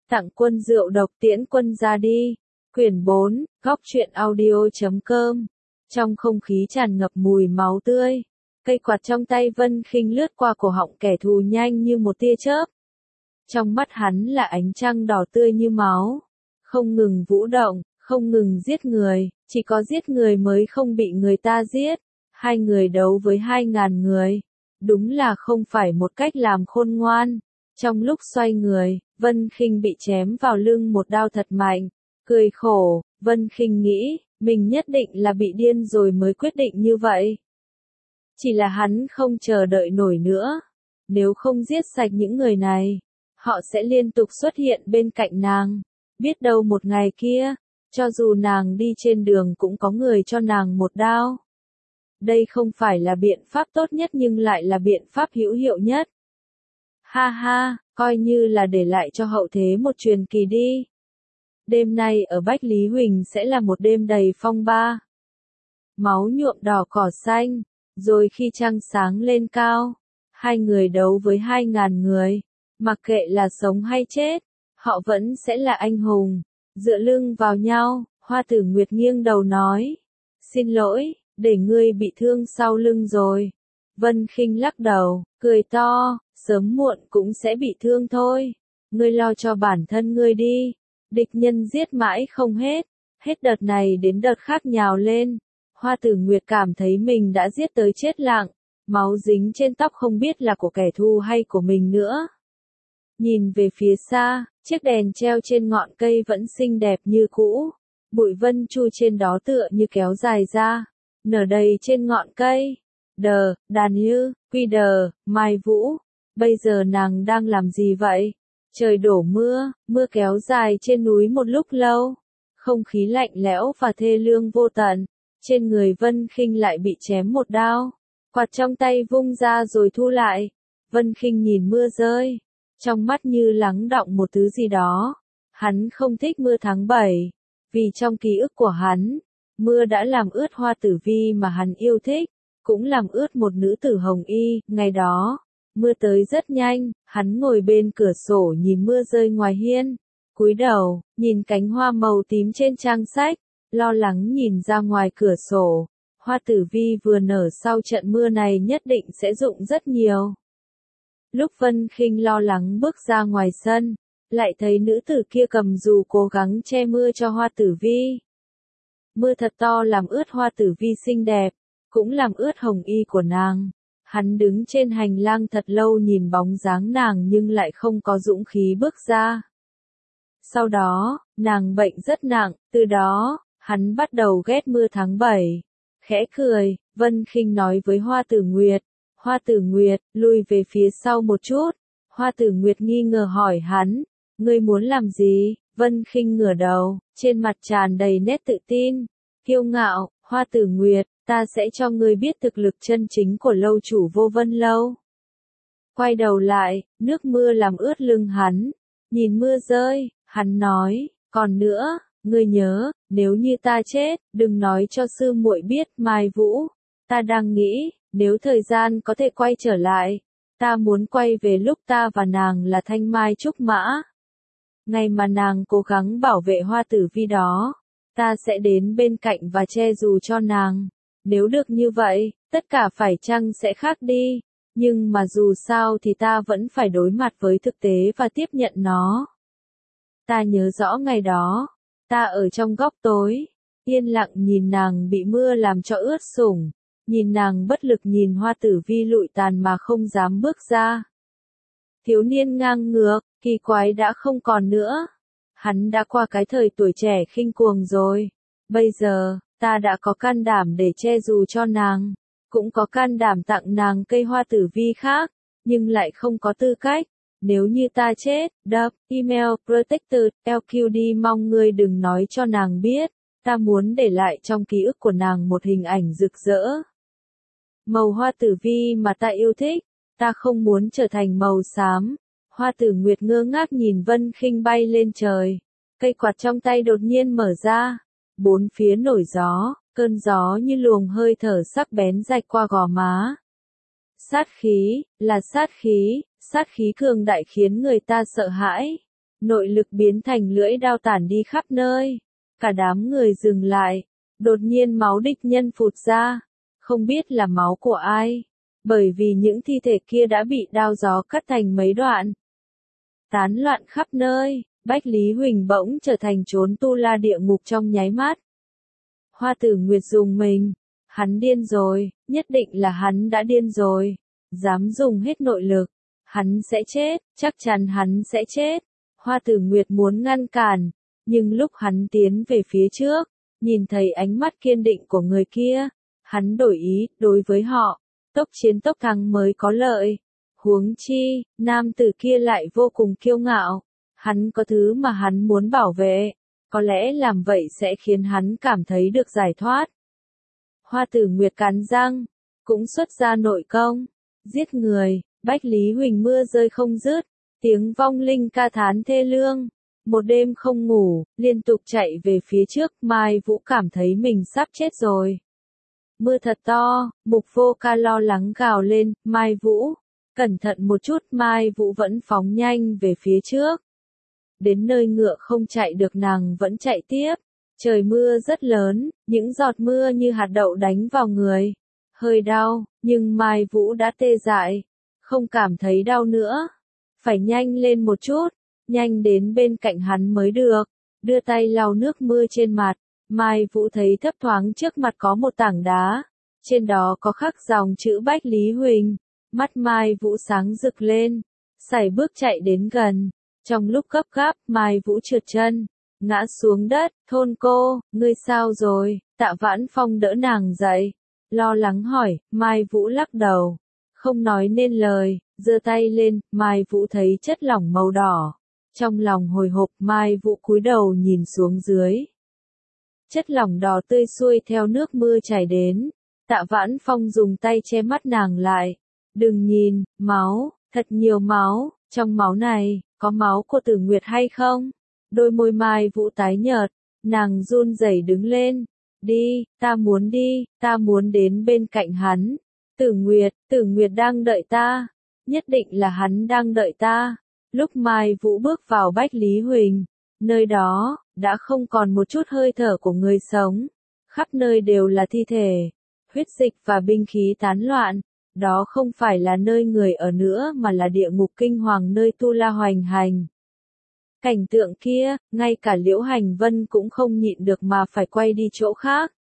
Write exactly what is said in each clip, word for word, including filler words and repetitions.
Tặng quân rượu độc tiễn quân ra đi. Quyển bốn, góc truyện audio.com. Trong không khí tràn ngập mùi máu tươi, cây quạt trong tay Vân Khinh lướt qua cổ họng kẻ thù nhanh như một tia chớp. Trong mắt hắn là ánh trăng đỏ tươi như máu, không ngừng vũ động, không ngừng giết người, chỉ có giết người mới không bị người ta giết. Hai người đấu với hai ngàn người, đúng là không phải một cách làm khôn ngoan. Trong lúc xoay người, Vân Khinh bị chém vào lưng một đao thật mạnh. Cười khổ, Vân Khinh nghĩ, mình nhất định là bị điên rồi mới quyết định như vậy. Chỉ là hắn không chờ đợi nổi nữa. Nếu không giết sạch những người này, họ sẽ liên tục xuất hiện bên cạnh nàng. Biết đâu một ngày kia, cho dù nàng đi trên đường cũng có người cho nàng một đao. Đây không phải là biện pháp tốt nhất nhưng lại là biện pháp hữu hiệu nhất. Ha ha, coi như là để lại cho hậu thế một truyền kỳ đi. Đêm nay ở Bách Lý Huỳnh sẽ là một đêm đầy phong ba. Máu nhuộm đỏ cỏ xanh, rồi khi trăng sáng lên cao, hai người đấu với hai ngàn người, mặc kệ là sống hay chết, họ vẫn sẽ là anh hùng. Dựa lưng vào nhau, Hoa Tử Nguyệt nghiêng đầu nói, xin lỗi, để ngươi bị thương sau lưng rồi. Vân Khinh lắc đầu, cười to, sớm muộn cũng sẽ bị thương thôi. Ngươi lo cho bản thân ngươi đi. Địch nhân giết mãi không hết, hết đợt này đến đợt khác nhào lên. Hoa Tử Nguyệt cảm thấy mình đã giết tới chết lặng, máu dính trên tóc không biết là của kẻ thù hay của mình nữa. Nhìn về phía xa, chiếc đèn treo trên ngọn cây vẫn xinh đẹp như cũ, bụi vân chu trên đó tựa như kéo dài ra, nở đầy trên ngọn cây. Đờ, Đàn Như, Quy Đờ, Mai Vũ, bây giờ nàng đang làm gì vậy? Trời đổ mưa, mưa kéo dài trên núi một lúc lâu, không khí lạnh lẽo và thê lương vô tận. Trên người Vân Khinh lại bị chém một đao, quạt trong tay vung ra rồi thu lại. Vân Khinh nhìn mưa rơi, trong mắt như lắng đọng một thứ gì đó. Hắn không thích mưa tháng bảy, vì trong ký ức của hắn, mưa đã làm ướt Hoa Tử Vi mà hắn yêu thích, cũng làm ướt một nữ tử hồng y. Ngày đó, mưa tới rất nhanh, hắn ngồi bên cửa sổ nhìn mưa rơi ngoài hiên, cúi đầu, nhìn cánh hoa màu tím trên trang sách, lo lắng nhìn ra ngoài cửa sổ. Hoa Tử Vi vừa nở sau trận mưa này nhất định sẽ rụng rất nhiều. Lúc Vân Khinh lo lắng bước ra ngoài sân, lại thấy nữ tử kia cầm dù cố gắng che mưa cho Hoa Tử Vi. Mưa thật to làm ướt Hoa Tử Vi xinh đẹp, cũng làm ướt hồng y của nàng. Hắn đứng trên hành lang thật lâu nhìn bóng dáng nàng nhưng lại không có dũng khí bước ra. Sau đó, nàng bệnh rất nặng, từ đó, hắn bắt đầu ghét mưa tháng bảy. Khẽ cười, Vân Khinh nói với Hoa Tử Nguyệt, Hoa Tử Nguyệt, lùi về phía sau một chút. Hoa Tử Nguyệt nghi ngờ hỏi hắn, ngươi muốn làm gì? Vân Khinh ngửa đầu, trên mặt tràn đầy nét tự tin, kiêu ngạo, Hoa Tử Nguyệt, ta sẽ cho ngươi biết thực lực chân chính của lâu chủ Vô Vân Lâu. Quay đầu lại, nước mưa làm ướt lưng hắn, nhìn mưa rơi, hắn nói, còn nữa, ngươi nhớ, nếu như ta chết, đừng nói cho sư muội biết. Mai Vũ, ta đang nghĩ, nếu thời gian có thể quay trở lại, ta muốn quay về lúc ta và nàng là thanh mai trúc mã. Ngày mà nàng cố gắng bảo vệ Hoa Tử Vi đó, ta sẽ đến bên cạnh và che dù cho nàng. Nếu được như vậy, tất cả phải chăng sẽ khác đi, nhưng mà dù sao thì ta vẫn phải đối mặt với thực tế và tiếp nhận nó. Ta nhớ rõ ngày đó, ta ở trong góc tối, yên lặng nhìn nàng bị mưa làm cho ướt sũng, nhìn nàng bất lực nhìn Hoa Tử Vi lụi tàn mà không dám bước ra. Thiếu niên ngang ngược, kỳ quái đã không còn nữa. Hắn đã qua cái thời tuổi trẻ khinh cuồng rồi. Bây giờ, ta đã có can đảm để che dù cho nàng, cũng có can đảm tặng nàng cây Hoa Tử Vi khác, nhưng lại không có tư cách. Nếu như ta chết, đập, email, protected, lờ quy đê mong ngươi đừng nói cho nàng biết, ta muốn để lại trong ký ức của nàng một hình ảnh rực rỡ. Màu Hoa Tử Vi mà ta yêu thích, ta không muốn trở thành màu xám. Hoa Tử Nguyệt ngơ ngác nhìn Vân Khinh bay lên trời, cây quạt trong tay đột nhiên mở ra, bốn phía nổi gió, cơn gió như luồng hơi thở sắc bén rạch qua gò má. Sát khí, là sát khí, sát khí cường đại khiến người ta sợ hãi. nội lực biến thành lưỡi đao tản đi khắp nơi. Cả đám người dừng lại, đột nhiên máu địch nhân phụt ra, không biết là máu của ai, bởi vì những thi thể kia đã bị đao gió cắt thành mấy đoạn. Tán loạn khắp nơi, Bách Lý Huỳnh bỗng trở thành chốn tu la địa ngục trong nháy mắt. Hoa Tử Nguyệt dùng mình, hắn điên rồi, nhất định là hắn đã điên rồi, dám dùng hết nội lực, hắn sẽ chết, chắc chắn hắn sẽ chết. Hoa Tử Nguyệt muốn ngăn cản, nhưng lúc hắn tiến về phía trước, nhìn thấy ánh mắt kiên định của người kia, hắn đổi ý, đối với họ, tốc chiến tốc thắng mới có lợi. Huống chi, nam tử kia lại vô cùng kiêu ngạo, hắn có thứ mà hắn muốn bảo vệ, có lẽ làm vậy sẽ khiến hắn cảm thấy được giải thoát. Hoa Tử Nguyệt cắn răng, cũng xuất ra nội công, giết người, Bách Lý Huỳnh mưa rơi không dứt, tiếng vong linh ca thán thê lương. Một đêm không ngủ, liên tục chạy về phía trước, Mai Vũ cảm thấy mình sắp chết rồi. Mưa thật to, Mục Vô Ca lo lắng gào lên, Mai Vũ, cẩn thận một chút. Mai Vũ vẫn phóng nhanh về phía trước. Đến nơi ngựa không chạy được nàng vẫn chạy tiếp. Trời mưa rất lớn, những giọt mưa như hạt đậu đánh vào người. Hơi đau, nhưng Mai Vũ đã tê dại, không cảm thấy đau nữa. Phải nhanh lên một chút, nhanh đến bên cạnh hắn mới được. Đưa tay lau nước mưa trên mặt, Mai Vũ thấy thấp thoáng trước mặt có một tảng đá. Trên đó có khắc dòng chữ Bách Lý Huỳnh. Mắt Mai Vũ sáng rực lên, sải bước chạy đến gần. Trong lúc gấp gáp, Mai Vũ trượt chân, ngã xuống đất. Thôn cô, ngươi sao rồi? Tạ Vãn Phong đỡ nàng dậy, lo lắng hỏi. Mai Vũ lắc đầu, không nói nên lời, giơ tay lên. Mai Vũ thấy chất lỏng màu đỏ, trong lòng hồi hộp. Mai Vũ cúi đầu nhìn xuống dưới, chất lỏng đỏ tươi xuôi theo nước mưa chảy đến. Tạ Vãn Phong dùng tay che mắt nàng lại, đừng nhìn, máu, thật nhiều máu, trong máu này, có máu của Tử Nguyệt hay không? Đôi môi Mai Vũ tái nhợt, nàng run rẩy đứng lên, đi, ta muốn đi, ta muốn đến bên cạnh hắn. Tử Nguyệt, Tử Nguyệt đang đợi ta, nhất định là hắn đang đợi ta. Lúc Mai Vũ bước vào Bách Lý Huỳnh, nơi đó, đã không còn một chút hơi thở của người sống, khắp nơi đều là thi thể, huyết dịch và binh khí tán loạn. Đó không phải là nơi người ở nữa mà là địa ngục kinh hoàng nơi tu la hoành hành. Cảnh tượng kia, ngay cả Liễu Hành Vân cũng không nhịn được mà phải quay đi chỗ khác.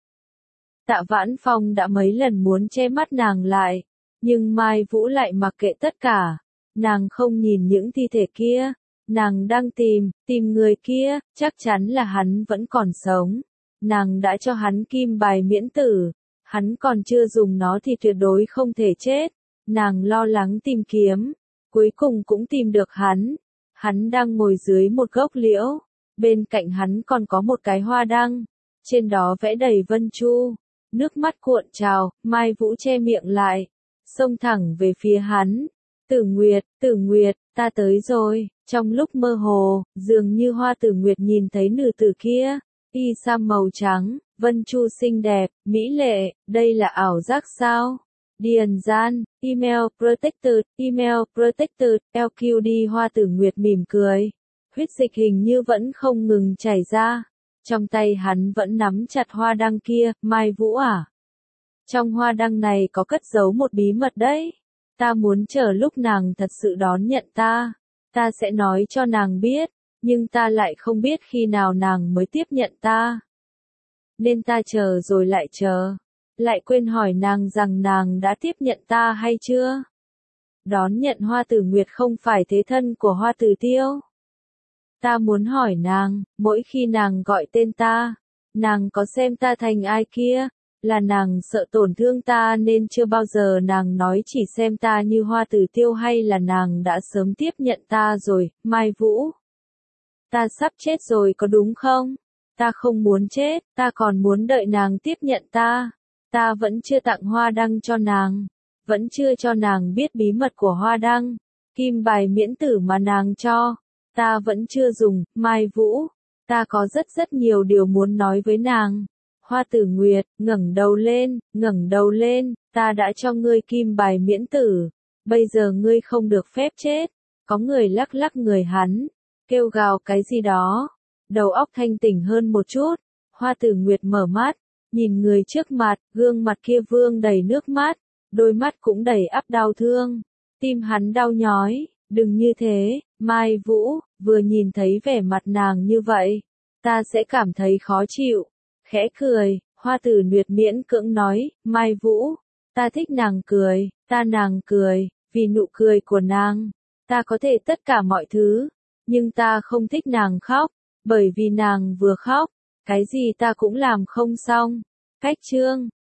Tạ Vãn Phong đã mấy lần muốn che mắt nàng lại, nhưng Mai Vũ lại mặc kệ tất cả. Nàng không nhìn những thi thể kia, nàng đang tìm, tìm người kia, chắc chắn là hắn vẫn còn sống. Nàng đã cho hắn kim bài miễn tử, hắn còn chưa dùng nó thì tuyệt đối không thể chết. Nàng lo lắng tìm kiếm, cuối cùng cũng tìm được hắn. Hắn đang ngồi dưới một gốc liễu, bên cạnh hắn còn có một cái hoa đăng, trên đó vẽ đầy vân chu. Nước mắt cuộn trào, Mai Vũ che miệng lại, xông thẳng về phía hắn. Tử Nguyệt, Tử Nguyệt, ta tới rồi. Trong lúc mơ hồ, dường như Hoa Tử Nguyệt nhìn thấy nữ tử kia, y sam màu trắng, vân chu xinh đẹp, mỹ lệ, đây là ảo giác sao? Điền Gian, email protected, email protected, lờ quy đê. Hoa Tử Nguyệt mỉm cười, huyết dịch hình như vẫn không ngừng chảy ra. Trong tay hắn vẫn nắm chặt hoa đăng kia. Mai Vũ à? Trong hoa đăng này có cất giấu một bí mật đấy. Ta muốn chờ lúc nàng thật sự đón nhận ta, ta sẽ nói cho nàng biết, nhưng ta lại không biết khi nào nàng mới tiếp nhận ta. Nên ta chờ rồi lại chờ, lại quên hỏi nàng rằng nàng đã tiếp nhận ta hay chưa. Đón nhận Hoa Tử Nguyệt không phải thế thân của Hoa Tử Tiêu. Ta muốn hỏi nàng, mỗi khi nàng gọi tên ta, nàng có xem ta thành ai kia, là nàng sợ tổn thương ta nên chưa bao giờ nàng nói chỉ xem ta như Hoa Tử Tiêu, hay là nàng đã sớm tiếp nhận ta rồi. Mai Vũ, ta sắp chết rồi có đúng không? Ta không muốn chết, ta còn muốn đợi nàng tiếp nhận ta. Ta vẫn chưa tặng hoa đăng cho nàng, vẫn chưa cho nàng biết bí mật của hoa đăng, kim bài miễn tử mà nàng cho, ta vẫn chưa dùng. Mai Vũ, ta có rất rất nhiều điều muốn nói với nàng. Hoa Tử Nguyệt, ngẩng đầu lên, ngẩng đầu lên, ta đã cho ngươi kim bài miễn tử, bây giờ ngươi không được phép chết. Có người lắc lắc người hắn, kêu gào cái gì đó. Đầu óc thanh tỉnh hơn một chút, Hoa Tử Nguyệt mở mắt, nhìn người trước mặt, gương mặt kia vương đầy nước mắt, đôi mắt cũng đầy ắp đau thương. Tim hắn đau nhói, đừng như thế, Mai Vũ, vừa nhìn thấy vẻ mặt nàng như vậy, ta sẽ cảm thấy khó chịu. Khẽ cười, Hoa Tử Nguyệt miễn cưỡng nói, Mai Vũ, ta thích nàng cười, ta nàng cười, vì nụ cười của nàng, ta có thể tất cả mọi thứ, nhưng ta không thích nàng khóc, bởi vì nàng vừa khóc, cái gì ta cũng làm không xong. Cách chương